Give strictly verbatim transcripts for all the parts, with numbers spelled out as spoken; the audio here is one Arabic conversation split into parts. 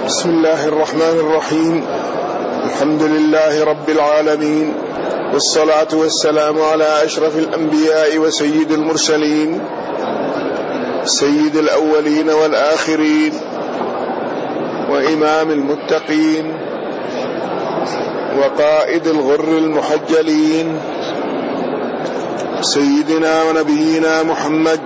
بسم الله الرحمن الرحيم. الحمد لله رب العالمين، والصلاة والسلام على أشرف الأنبياء وسيد المرسلين، سيد الأولين والآخرين، وإمام المتقين، وقائد الغر المحجلين، سيدنا ونبينا محمد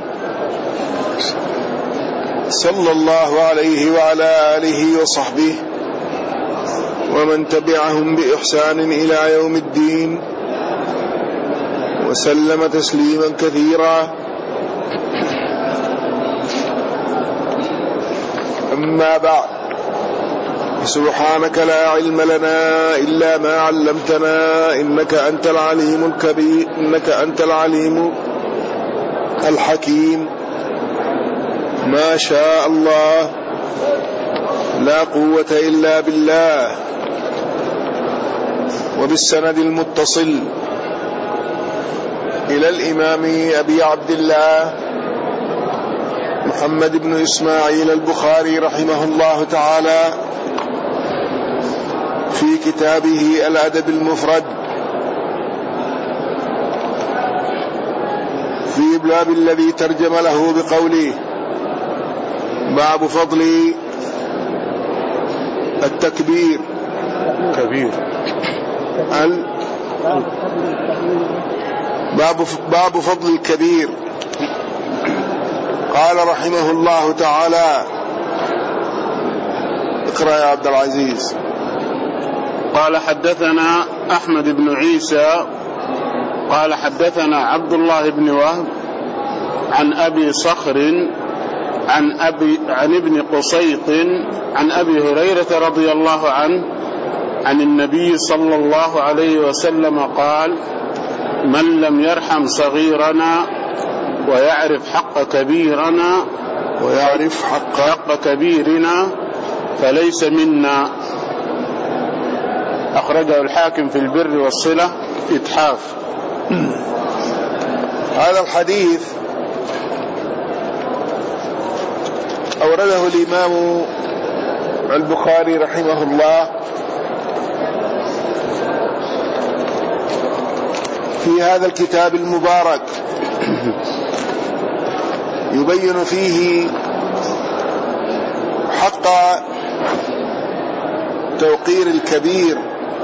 صلى الله عليه وعلى آله وصحبه ومن تبعهم بإحسان إلى يوم الدين، وسلم تسليما كثيرا. أما بعد، سبحانك لا علم لنا إلا ما علمتنا إنك أنت العليم الكبير إنك أنت العليم الحكيم. ما شاء الله، لا قوة إلا بالله. وبالسند المتصل إلى الإمام أبي عبد الله محمد بن إسماعيل البخاري رحمه الله تعالى في كتابه الأدب المفرد في الباب الذي ترجم له بقوله: باب فضل التكبير كبير ال باب باب فضل الكبير. قال رحمه الله تعالى: اقرأ يا عبد العزيز. قال: حدثنا أحمد بن عيسى قال حدثنا عبد الله بن وهب عن أبي صخر عن أبي عن ابن قصيط عن أبي هريرة رضي الله عنه عن النبي صلى الله عليه وسلم قال: من لم يرحم صغيرنا ويعرف حق كبيرنا ويعرف حق, حق كبيرنا فليس منا. أخرجه الحاكم في البر والصلة إتحاف. هذا الحديث أورده الإمام البخاري رحمه الله في هذا الكتاب المبارك، يبين فيه حق توقير الكبير.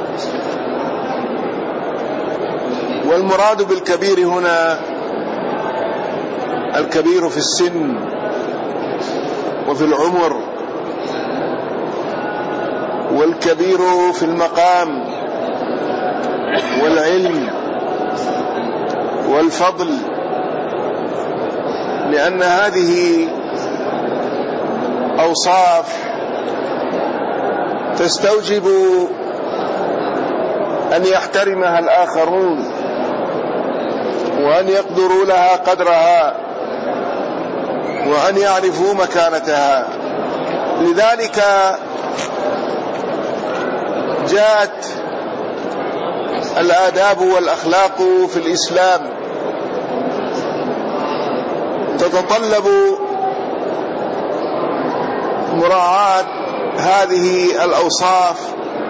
والمراد بالكبير هنا الكبير في السن وفي العمر، والكبير في المقام والعلم والفضل، لأن هذه أوصاف تستوجب أن يحترمها الآخرون وأن يقدروا لها قدرها وأن يعرفوا مكانتها. لذلك جاءت الآداب والأخلاق في الإسلام تتطلب مراعاة هذه الأوصاف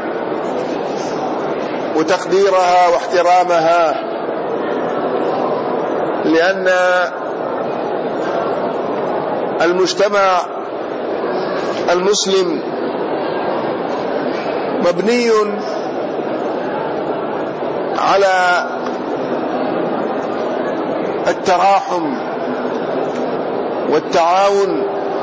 وتقديرها واحترامها، لأن المجتمع المسلم مبني على التراحم والتعاون،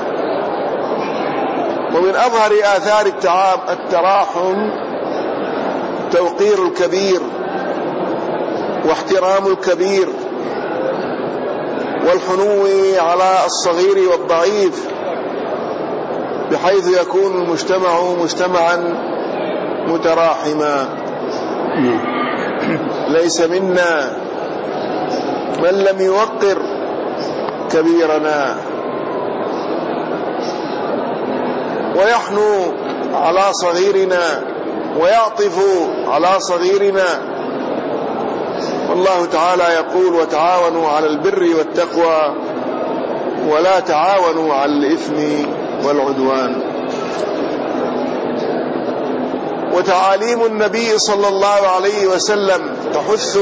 ومن أظهر آثار التراحم توقير الكبير واحترام الكبير والحنو على الصغير والضعيف، بحيث يكون المجتمع مجتمعا متراحما. ليس منا من لم يوقر كبيرنا ويحنو على صغيرنا ويعطف على صغيرنا. والله تعالى يقول: وتعاونوا على البر والتقوى ولا تعاونوا على الإثم والعدوان. وتعاليم النبي صلى الله عليه وسلم تحث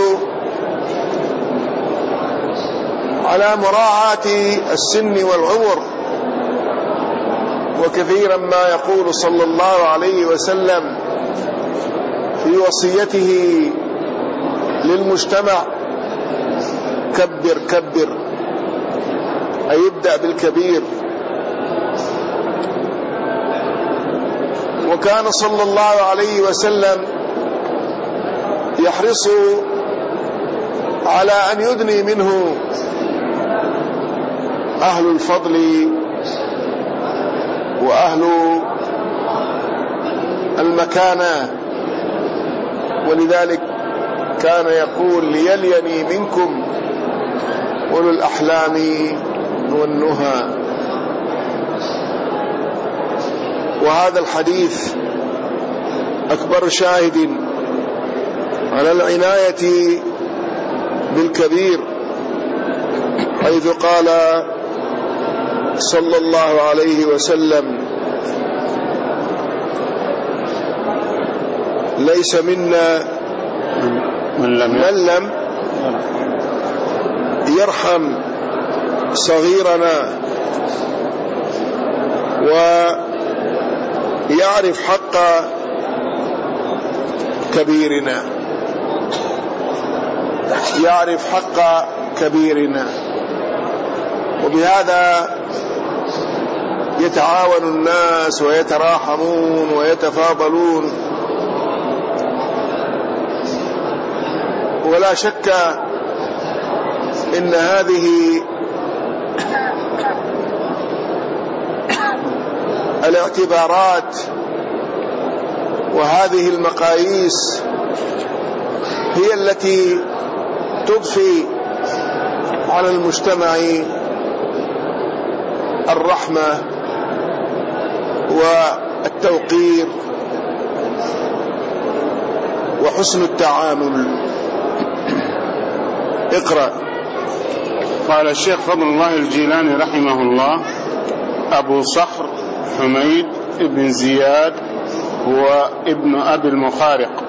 على مراعاة السن والعمر. وكثيرا ما يقول صلى الله عليه وسلم في وصيته للمجتمع: كبر كبر، أي يبدأ بالكبير. وكان صلى الله عليه وسلم يحرص على أن يدني منه أهل الفضل وأهل المكانة، ولذلك كان يقول: ليليني منكم أولو الأحلام والنهى. وهذا الحديث أكبر شاهد على العناية بالكبير، حيث قال صلى الله عليه وسلم: ليس منا من لم, من لم يرحم صغيرنا ويعرف حق كبيرنا يعرف حق كبيرنا وبهذا يتعاون الناس ويتراحمون ويتفاضلون. ولا شك إن هذه الاعتبارات وهذه المقاييس هي التي تضفي على المجتمع الرحمة والتوقير وحسن التعامل. اقرأ. قال الشيخ فضل الله الجيلاني رحمه الله: أبو صخر حميد بن زياد هو ابن أبي المخارق،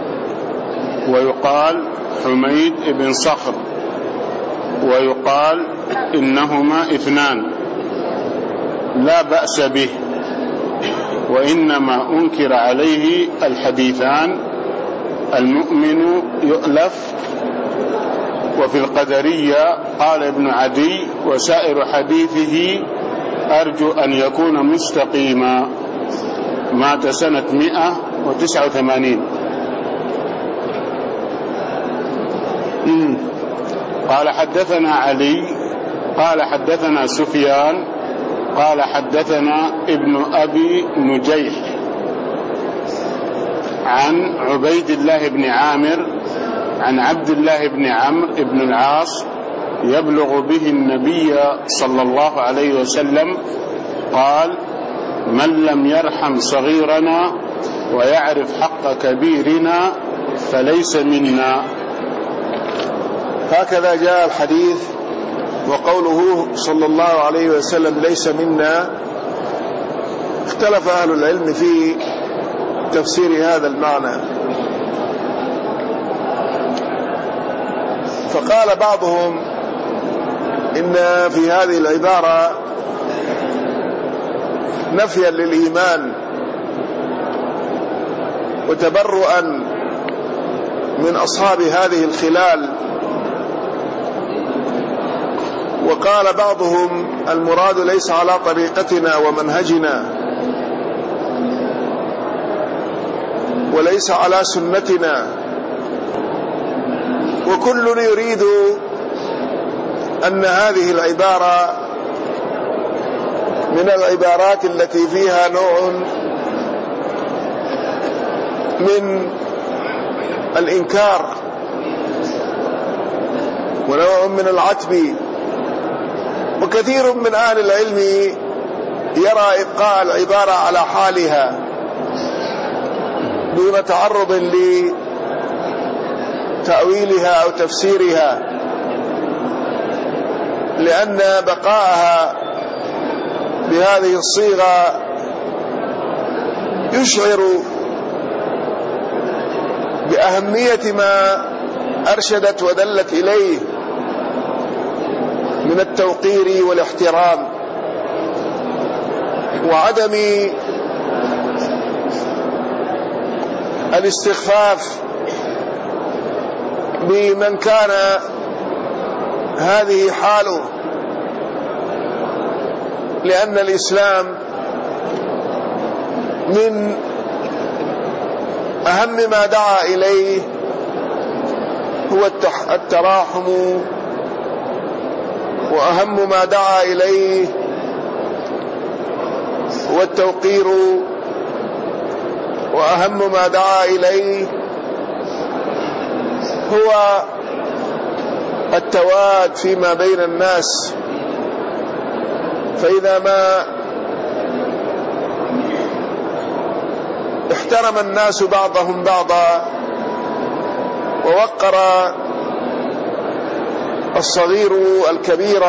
ويقال حميد بن صخر، ويقال إنهما اثنان لا بأس به، وإنما أنكر عليه الحديثان: المؤمن يؤلف. وفي القدرية قال ابن عدي: وسائر حديثه أرجو أن يكون مستقيما. مات سنة مئة وتسعة وثمانين. قال حدثنا علي قال حدثنا سفيان قال حدثنا ابن أبي نجيح عن عبيد الله بن عامر عن عبد الله بن عمرو بن العاص يبلغ به النبي صلى الله عليه وسلم قال: من لم يرحم صغيرنا ويعرف حق كبيرنا فليس منا. هكذا جاء الحديث. وقوله صلى الله عليه وسلم ليس منا، اختلف أهل العلم في تفسير هذا المعنى، فقال بعضهم إن في هذه العبارة نفيا للإيمان وتبرؤا من أصحاب هذه الخلال، وقال بعضهم المراد ليس على طريقتنا ومنهجنا وليس على سنتنا، وكل يريد أن هذه العبارة من العبارات التي فيها نوع من الإنكار ونوع من العتب. وكثير من أهل العلم يرى إبقاء العبارة على حالها دون تعرض لتأويلها أو تفسيرها، لأن بقاءها بهذه الصيغة يشعر بأهمية ما أرشدت ودلت إليه من التوقير والاحترام وعدم الاستخفاف بمن كان هذه حاله، لأن الإسلام من أهم ما دعا إليه هو التراحم، وأهم ما دعا إليه هو التوقير، وأهم ما دعا إليه هو التواد فيما بين الناس. فإذا ما احترم الناس بعضهم بعضا ووقر الصغير الكبير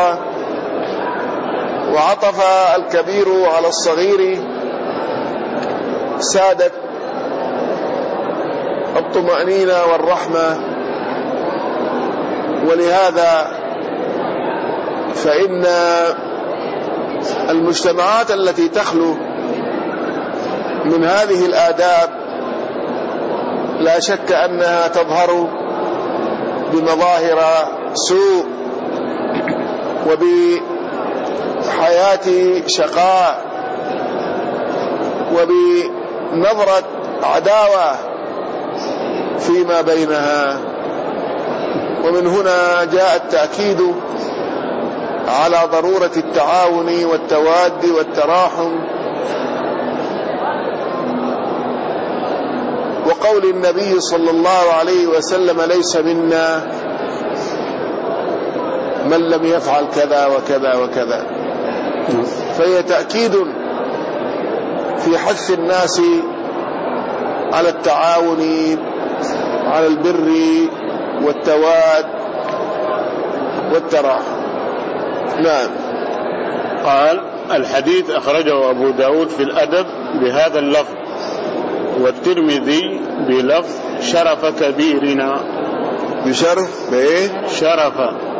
وعطف الكبير على الصغير سادت الطمأنينة والرحمة. ولهذا فإن المجتمعات التي تخلو من هذه الآداب لا شك أنها تظهر بمظاهر سوء وبحياة شقاء وبنظرة عداوة فيما بينها. ومن هنا جاء التأكيد على ضرورة التعاون والتواد والتراحم، وقول النبي صلى الله عليه وسلم ليس منا من لم يفعل كذا وكذا وكذا. فهي تأكيد في حث الناس على التعاون على البر والتواد والتراحم. نعم. قال الحديث أخرجه أبو داود في الأدب بهذا اللفظ، والترمذي بلفظ شرف كبيرنا. بشرف بايه؟ شرف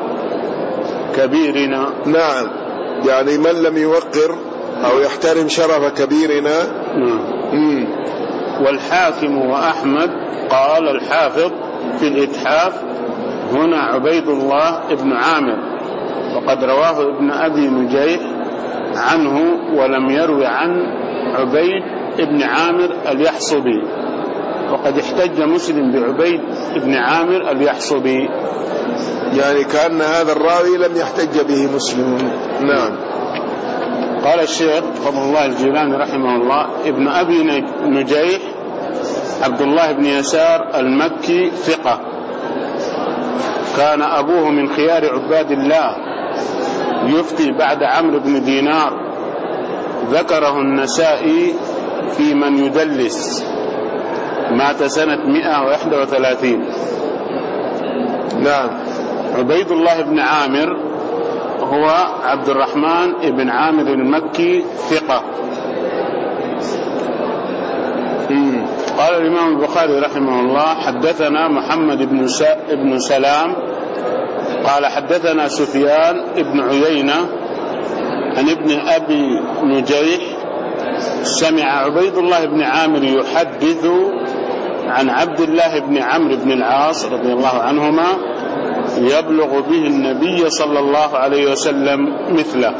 كبيرنا. نعم، يعني من لم يوقر أو يحترم شرف كبيرنا. نعم. مم. والحاكم وأحمد قال الحافظ في الإتحاف هنا عبيد الله ابن عامر، وقد رواه ابن أبي نجيح عنه ولم يروي عن عبيد ابن عامر اليحصبي، وقد احتج مسلم بعبيد ابن عامر اليحصبي، يعني كأن هذا الراوي لم يحتج به مسلم. نعم. قال الشيخ فضل الله الجيلاني رحمه الله ابن أبي نجيح عبد الله بن يسار المكي ثقة، كان أبوه من خيار عباد الله، يفتي بعد عمرو بن دينار، ذكره النسائي في من يدلس، مات سنة مئة وواحد وثلاثين. نعم. عبيد الله بن عامر هو عبد الرحمن بن عامر المكي ثقة. قال الإمام البخاري رحمه الله حدثنا محمد بن بن سلام قال حدثنا سفيان بن عيينة عن ابن أبي نجيح سمع عبيد الله بن عامر يحدث عن عبد الله بن عمرو بن العاص رضي الله عنهما يبلغ به النبي صلى الله عليه وسلم مثله.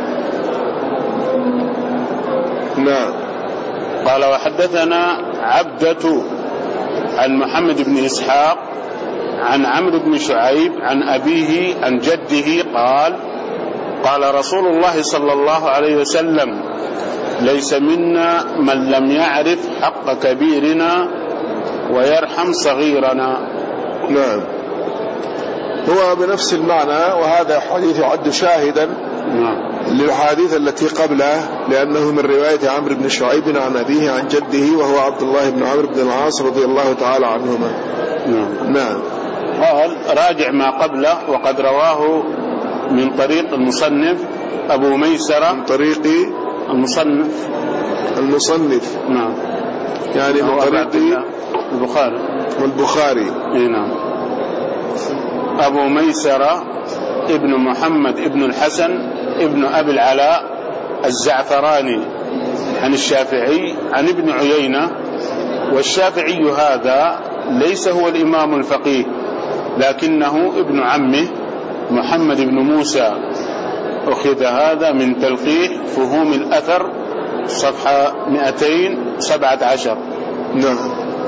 نعم. قال وحدثنا عبدة عن محمد بن إسحاق عن عمرو بن شعيب عن أبيه عن جده قال قال رسول الله صلى الله عليه وسلم ليس منا من لم يعرف حق كبيرنا ويرحم صغيرنا. نعم. هو بنفس المعنى، وهذا حديث يعد شاهدا نعم للحديث التي قبله، لأنه من رواية عمرو بن شعيب عن أبيه عن جده وهو عبد الله بن عمرو بن العاص رضي الله تعالى عنهما. نعم. نعم. قال راجع ما قبله، وقد رواه من طريق المصنف أبو ميسرة. من طريق المصنف المصنف نعم يعني من طريق البخاري والبخاري. نعم. أبو ميسرة ابن محمد ابن الحسن ابن أبي العلاء الزعفراني عن الشافعي عن ابن عيينة. والشافعي هذا ليس هو الإمام الفقيه لكنه ابن عمه محمد بن موسى. أخذ هذا من تلقيح فهوم الأثر صفحة مئتين وسبعة عشر. نعم.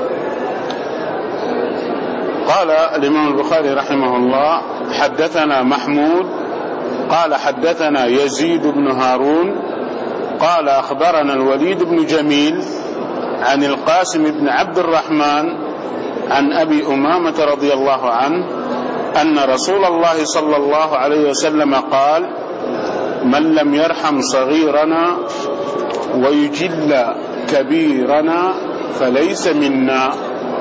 قال الإمام البخاري رحمه الله حدثنا محمود قال حدثنا يزيد بن هارون قال أخبرنا الوليد بن جميل عن القاسم بن عبد الرحمن عن أبي أمامة رضي الله عنه أن رسول الله صلى الله عليه وسلم قال من لم يرحم صغيرنا ويجل كبيرنا فليس منا.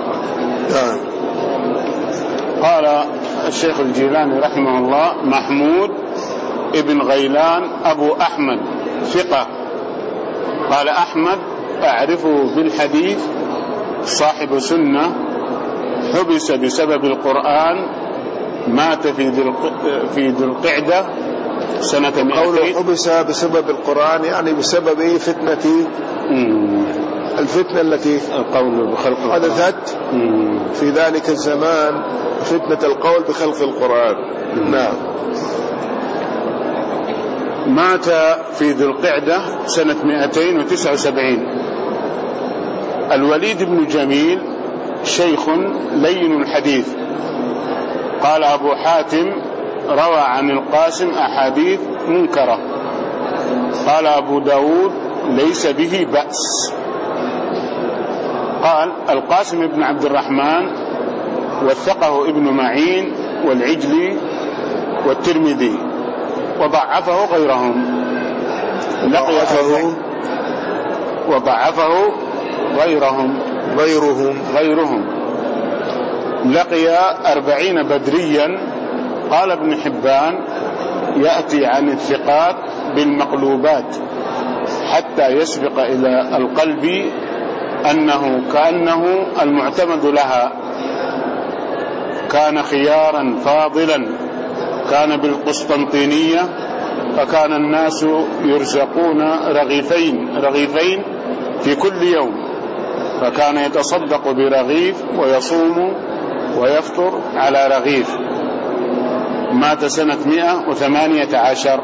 قال الشيخ الجيلاني رحمه الله محمود ابن غيلان أبو أحمد ثقة. قال أحمد أعرفه بالحديث صاحب سنة حبس بسبب القرآن مات في ذي القعدة سنة قوله حبس بسبب القرآن يعني بسبب فتنة الفتنة التي القول بخلق حدثت في ذلك الزمان فتنة القول بخلق القرآن. نعم. مات في ذي القعدة سنة مئتين وتسعة وسبعين. الوليد بن جميل شيخ لين الحديث. قال أبو حاتم روى عن القاسم أحاديث منكرة. قال أبو داود ليس به بأس. قال القاسم بن عبد الرحمن وثقه ابن معين والعجلي والترمذي وضعفه غيرهم. لقيه وضعفه غيرهم غيرهم غيرهم لقي أربعين بدريا. قال ابن حبان يأتي عن الثقات بالمقلوبات حتى يسبق إلى القلب أنه كأنه المعتمد لها. كان خيارا فاضلا كان بالقسطنطينية فكان الناس يرزقون رغيفين رغيفين في كل يوم فكان يتصدق برغيف ويصوم ويفطر على رغيف. مات سنة مئة وثمانية عشر.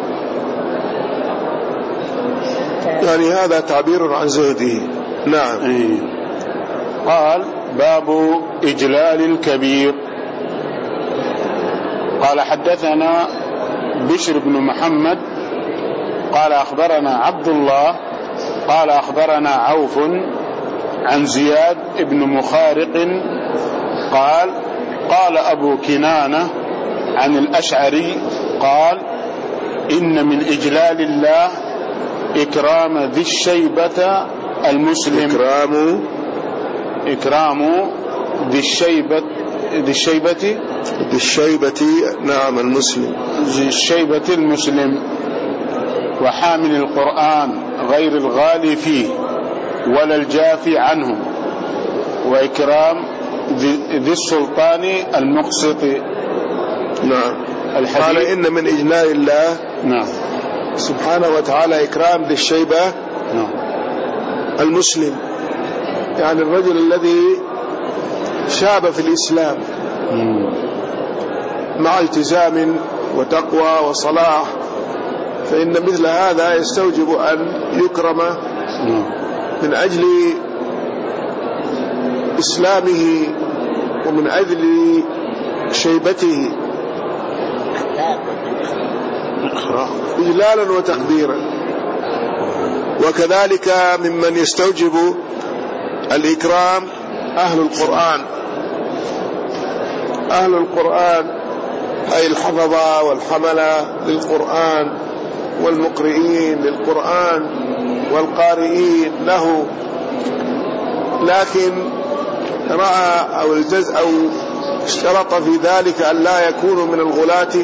يعني هذا تعبير عن زهده. نعم. قال باب إجلال الكبير. قال حدثنا بشر بن محمد قال أخبرنا عبد الله قال أخبرنا عوف عن زياد بن مخارق قال قال أبو كنانة عن الأشعري قال إن من إجلال الله إكرام ذي الشيبة المسلم. إكرام إكرام ذي الشيبة ذي الشيبة ذي الشيبة نعم المسلم ذي الشيبة المسلم وحامل القرآن غير الغالي فيه ولا الجافي عنه وإكرام ذي السلطان المقسط. نعم. قال إن من إجلال الله نعم سبحانه وتعالى إكرام ذي الشيبة نعم المسلم يعني الرجل الذي شاب في الإسلام مع التزام وتقوى وصلاح فإن مثل هذا يستوجب أن يكرم من أجل إسلامه ومن أجل شيبته إجلالا وتقديرا. وكذلك ممن يستوجب الإكرام أهل القرآن. أهل القرآن أي الحفظة والحملة للقرآن والمقرئين للقرآن والقارئين له لكن رأى أو الجزء أو اشترط في ذلك أن لا يكونوا من الغلاة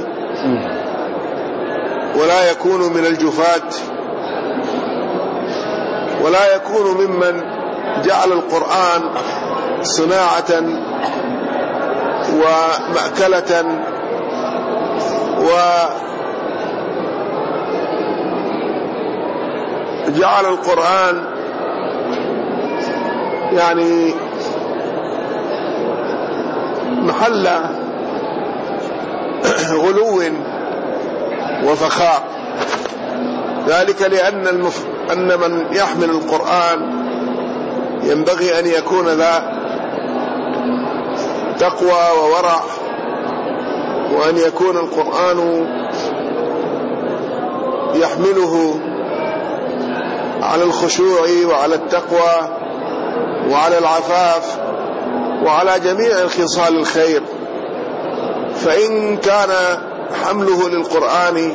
ولا يكونوا من الجفاة ولا يكونوا ممن جعل القرآن صناعة ومأكلة وجعل القرآن يعني محل غلو وفخار، ذلك لأن المف... أن من يحمل القرآن ينبغي أن يكون ذا تقوى وورع، وأن يكون القرآن يحمله على الخشوع وعلى التقوى وعلى العفاف وعلى جميع الخصال الخير. فإن كان حمله للقرآن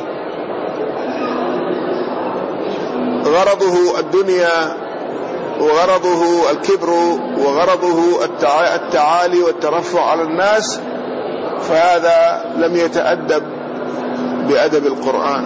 غرضه الدنيا وغرضه الكبر وغرضه التعالي والترفع على الناس، فهذا لم يتأدب بأدب القرآن.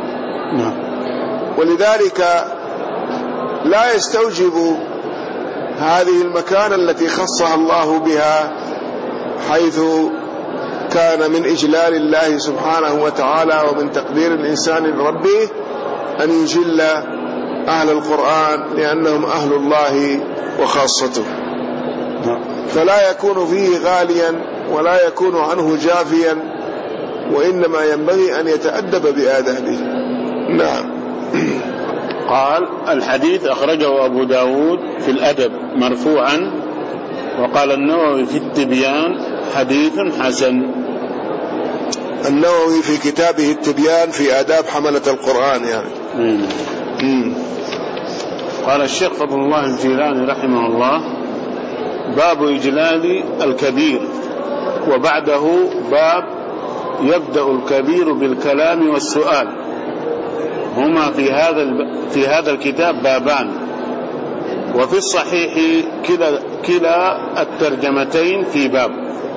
ولذلك لا يستوجب هذه المكانة التي خصها الله بها، حيث كان من إجلال الله سبحانه وتعالى ومن تقدير الإنسان لربه أن يجل أهل القرآن لأنهم أهل الله وخاصته، فلا يكون فيه غاليا ولا يكون عنه جافيا، وإنما ينبغي أن يتأدب بآدابه. نعم. قال: الحديث أخرجه أبو داود في الأدب مرفوعا، وقال النووي في التبيان حديث حسن. النووي في كتابه التبيان في آداب حملة القرآن يعني. مم. مم. قال الشيخ فضل الله الجيلاني رحمه الله: باب إجلال الكبير، وبعده باب يبدأ الكبير بالكلام والسؤال. هما في هذا في هذا الكتاب بابان، وفي الصحيح كلا كلا الترجمتين في باب.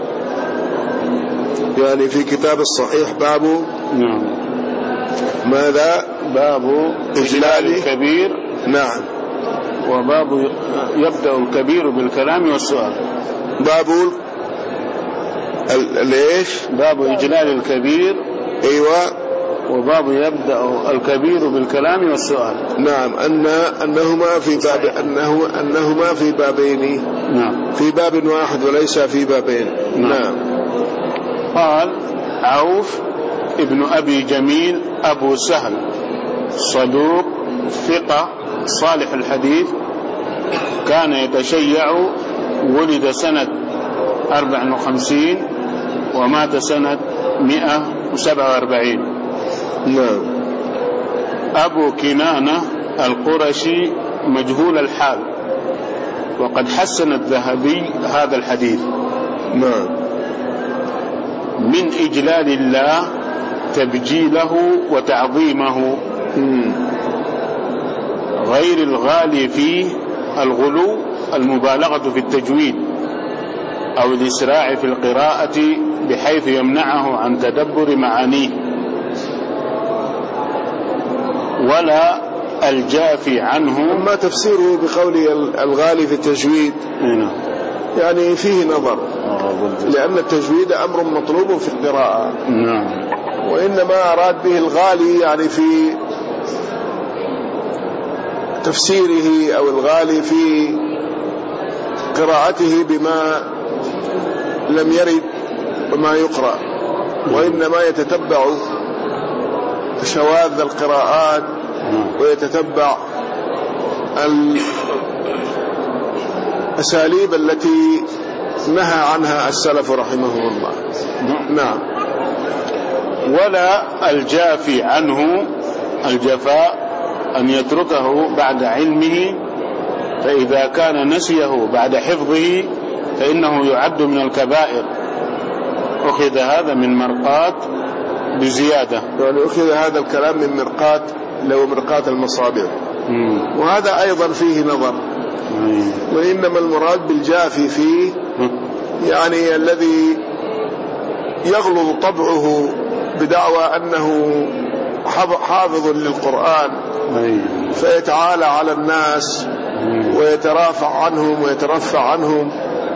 يعني في كتاب الصحيح باب نعم ماذا؟ باب إجلال الكبير. نعم. وباب يبدأ الكبير بالكلام والسؤال. باب ليش؟ باب إجلال الكبير. أيوة. وباب يبدأ الكبير بالكلام والسؤال. نعم. أن أنهما في باب أنه أنهما في بابين. نعم. في باب واحد وليس في بابين. نعم. نعم. قال: عوف ابن أبي جميل أبو سهل صدوق ثقة صالح الحديث، كان يتشيع، ولد سنة أربع وخمسين ومات سنة مئة وسبعة وأربعين. نعم. أبو كنانة القرشي مجهول الحال، وقد حسن الذهبي هذا الحديث. نعم. من إجلال الله تبجيله وتعظيمه، غير الغالي فيه الغلو المبالغة في التجويد أو الإسراع في القراءة بحيث يمنعه عن تدبر معانيه، ولا الجافي عنه. ما تفسيره بقول الغالي في التجويد؟ يعني فيه نظر، لأن التجويد أمر مطلوب في القراءة. نعم. وإنما أراد به الغالي يعني في تفسيره، أو الغالي في قراءته بما لم يرد وما يقرأ، وإنما يتتبع شواذ القراءات ويتتبع الأساليب التي نهى عنها السلف رحمه الله. نعم. ولا الجافي عنه، الجفاء أن يتركه بعد علمه، فإذا كان نسيه بعد حفظه فإنه يعد من الكبائر. أخذ هذا من مرقات بزيادة، يعني أخذ هذا الكلام من مرقات، لو مرقات المصابيح. مم. وهذا أيضا فيه نظر. مم. وإنما المراد بالجافي فيه يعني الذي يغلظ طبعه بدعوى أنه حافظ للقرآن، فيتعالى على الناس ويترافع عنهم ويترفع عنهم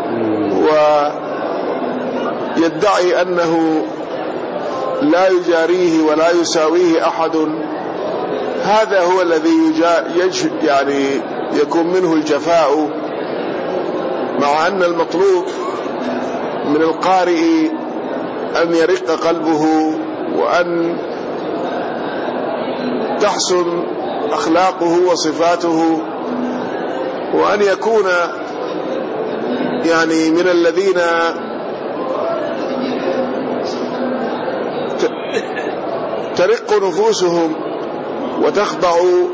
ويدعي أنه لا يجاريه ولا يساويه أحد. هذا هو الذي يعني يكون منه الجفاء، مع أن المطلوب من القارئ أن يرق قلبه وأن تحسن أخلاقه وصفاته، وأن يكون يعني من الذين ترق نفوسهم وتخضع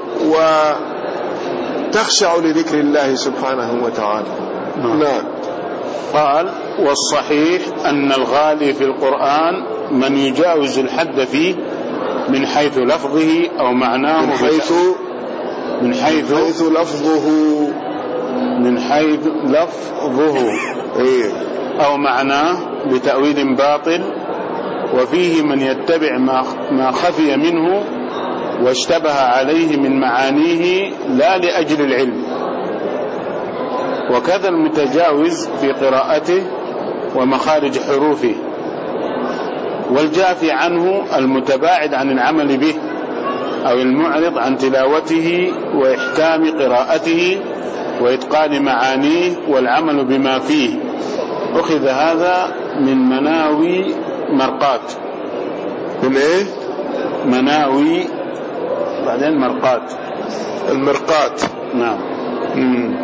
وتخشع لذكر الله سبحانه وتعالى. نعم. قال: والصحيح أن الغالي في القرآن من يجاوز الحد فيه من حيث لفظه أو معناه، من حيث من حيث, من حيث لفظه من حيث لفظه إيه؟ أو معناه بتأويل باطل، وفيه من يتبع ما خفي منه واشتبه عليه من معانيه لا لأجل العلم، وكذا المتجاوز في قراءته ومخارج حروفه، والجافي عنه المتباعد عن العمل به أو المعرض عن تلاوته وإحكام قراءته وإتقان معانيه والعمل بما فيه. أخذ هذا من مناوي مرقات. من إيه؟ مناوي بعدين مرقات. المرقات. نعم. مم.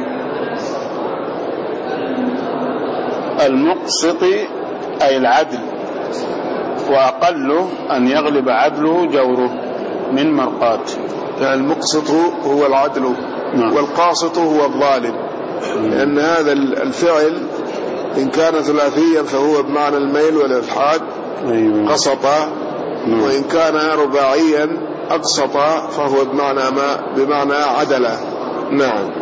المقسط أي العدل، وأقله أن يغلب عدله جوره من مرقات. يعني المقسط هو العدل. نعم. والقاسط هو الظالم. مم. لأن هذا الفعل إن كان ثلاثيا فهو بمعنى الميل والإلحاد. أيوة. قسط. نعم. وإن كان رباعيا أقسط فهو بمعنى ما بمعنى عدل. نعم.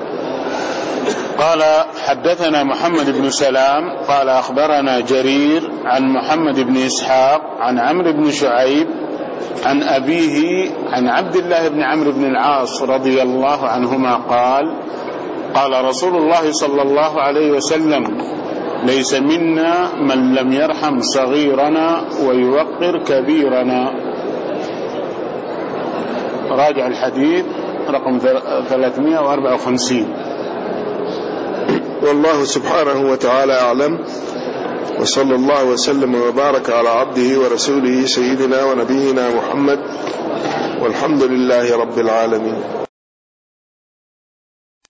قال: حدثنا محمد بن سلام قال أخبرنا جرير عن محمد بن إسحاق عن عمرو بن شعيب عن أبيه عن عبد الله بن عمرو بن العاص رضي الله عنهما قال: قال رسول الله صلى الله عليه وسلم: ليس منا من لم يرحم صغيرنا ويوقر كبيرنا. راجع الحديث رقم ثلاثمائة وأربعة وخمسين. والله سبحانه وتعالى أعلم، وصلى الله وسلم وبارك على عبده ورسوله سيدنا ونبينا محمد، والحمد لله رب العالمين.